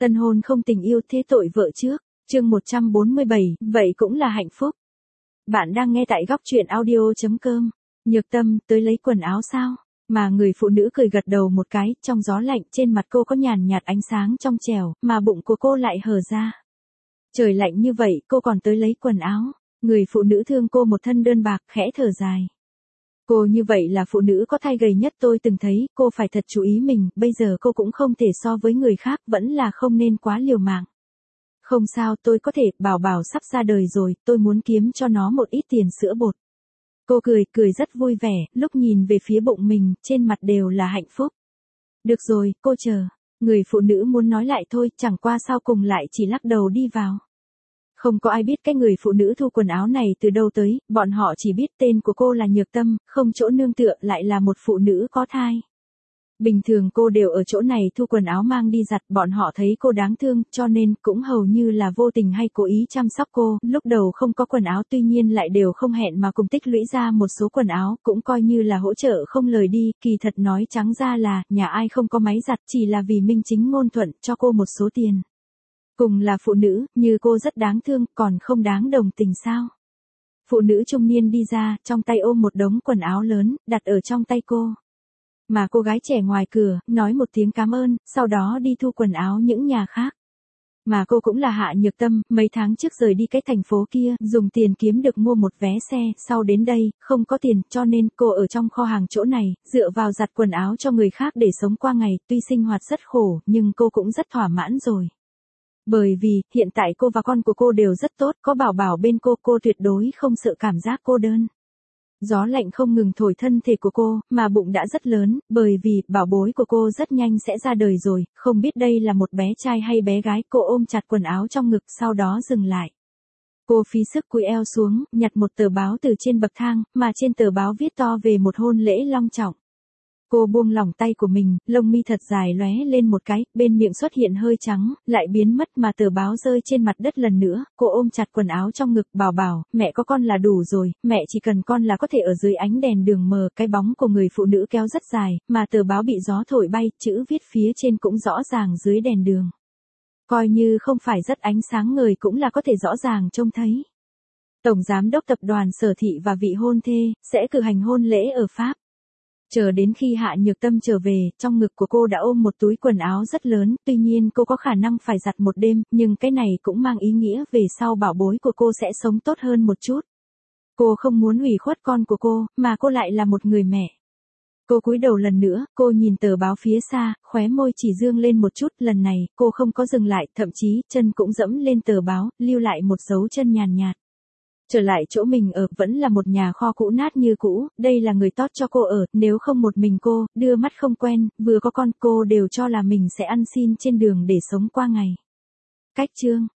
Tân hôn không tình yêu thế tội vợ trước. Chương 147, vậy cũng là hạnh phúc. Bạn đang nghe tại góc truyện audio.com. Nhược Tâm, tới lấy quần áo sao? Mà người phụ nữ cười gật đầu một cái, trong gió lạnh trên mặt cô có nhàn nhạt ánh sáng trong trẻo, mà bụng của cô lại hở ra. Trời lạnh như vậy, cô còn tới lấy quần áo. Người phụ nữ thương cô một thân đơn bạc, khẽ thở dài. Cô như vậy là phụ nữ có thai gầy nhất tôi từng thấy, cô phải thật chú ý mình, bây giờ cô cũng không thể so với người khác, vẫn là không nên quá liều mạng. Không sao, tôi có thể, Bảo Bảo sắp ra đời rồi, tôi muốn kiếm cho nó một ít tiền sữa bột. Cô cười rất vui vẻ, lúc nhìn về phía bụng mình, trên mặt đều là hạnh phúc. Được rồi, cô chờ. Người phụ nữ muốn nói lại thôi, chẳng qua sau cùng lại chỉ lắc đầu đi vào. Không có ai biết cái người phụ nữ thu quần áo này từ đâu tới, bọn họ chỉ biết tên của cô là Nhược Tâm, không chỗ nương tựa, lại là một phụ nữ có thai. Bình thường cô đều ở chỗ này thu quần áo mang đi giặt, bọn họ thấy cô đáng thương, cho nên cũng hầu như là vô tình hay cố ý chăm sóc cô, lúc đầu không có quần áo tuy nhiên lại đều không hẹn mà cùng tích lũy ra một số quần áo, cũng coi như là hỗ trợ không lời đi, kỳ thật nói trắng ra là, nhà ai không có máy giặt chỉ là vì minh chính ngôn thuận cho cô một số tiền. Cùng là phụ nữ, như cô rất đáng thương, còn không đáng đồng tình sao? Phụ nữ trung niên đi ra, trong tay ôm một đống quần áo lớn, đặt ở trong tay cô. Mà cô gái trẻ ngoài cửa, nói một tiếng cảm ơn, sau đó đi thu quần áo những nhà khác. Mà cô cũng là Hạ Nhược Tâm, mấy tháng trước rời đi cái thành phố kia, dùng tiền kiếm được mua một vé xe, sau đến đây, không có tiền, cho nên cô ở trong kho hàng chỗ này, dựa vào giặt quần áo cho người khác để sống qua ngày, tuy sinh hoạt rất khổ, nhưng cô cũng rất thỏa mãn rồi. Bởi vì, hiện tại cô và con của cô đều rất tốt, có Bảo Bảo bên cô tuyệt đối không sợ cảm giác cô đơn. Gió lạnh không ngừng thổi thân thể của cô, mà bụng đã rất lớn, bởi vì, bảo bối của cô rất nhanh sẽ ra đời rồi, không biết đây là một bé trai hay bé gái, cô ôm chặt quần áo trong ngực, sau đó dừng lại. Cô phí sức cúi eo xuống, nhặt một tờ báo từ trên bậc thang, mà trên tờ báo viết to về một hôn lễ long trọng. Cô buông lỏng tay của mình, lông mi thật dài lóe lên một cái, bên miệng xuất hiện hơi trắng, lại biến mất mà tờ báo rơi trên mặt đất lần nữa, cô ôm chặt quần áo trong ngực, Bảo Bảo, mẹ có con là đủ rồi, mẹ chỉ cần con là có thể ở dưới ánh đèn đường mờ, cái bóng của người phụ nữ kéo rất dài, mà tờ báo bị gió thổi bay, chữ viết phía trên cũng rõ ràng dưới đèn đường. Coi như không phải rất ánh sáng ngời cũng là có thể rõ ràng trông thấy. Tổng giám đốc tập đoàn Sở Thị và vị hôn thê, sẽ cử hành hôn lễ ở Pháp. Chờ đến khi Hạ Nhược Tâm trở về, trong ngực của cô đã ôm một túi quần áo rất lớn, tuy nhiên cô có khả năng phải giặt một đêm, nhưng cái này cũng mang ý nghĩa về sau bảo bối của cô sẽ sống tốt hơn một chút. Cô không muốn ủy khuất con của cô, mà cô lại là một người mẹ. Cô cúi đầu lần nữa, cô nhìn tờ báo phía xa, khóe môi chỉ dương lên một chút, lần này, cô không có dừng lại, thậm chí, chân cũng dẫm lên tờ báo, lưu lại một dấu chân nhàn nhạt. Trở lại chỗ mình ở, vẫn là một nhà kho cũ nát như cũ, đây là người tốt cho cô ở, nếu không một mình cô, đưa mắt không quen, vừa có con, cô đều cho là mình sẽ ăn xin trên đường để sống qua ngày. Cách chương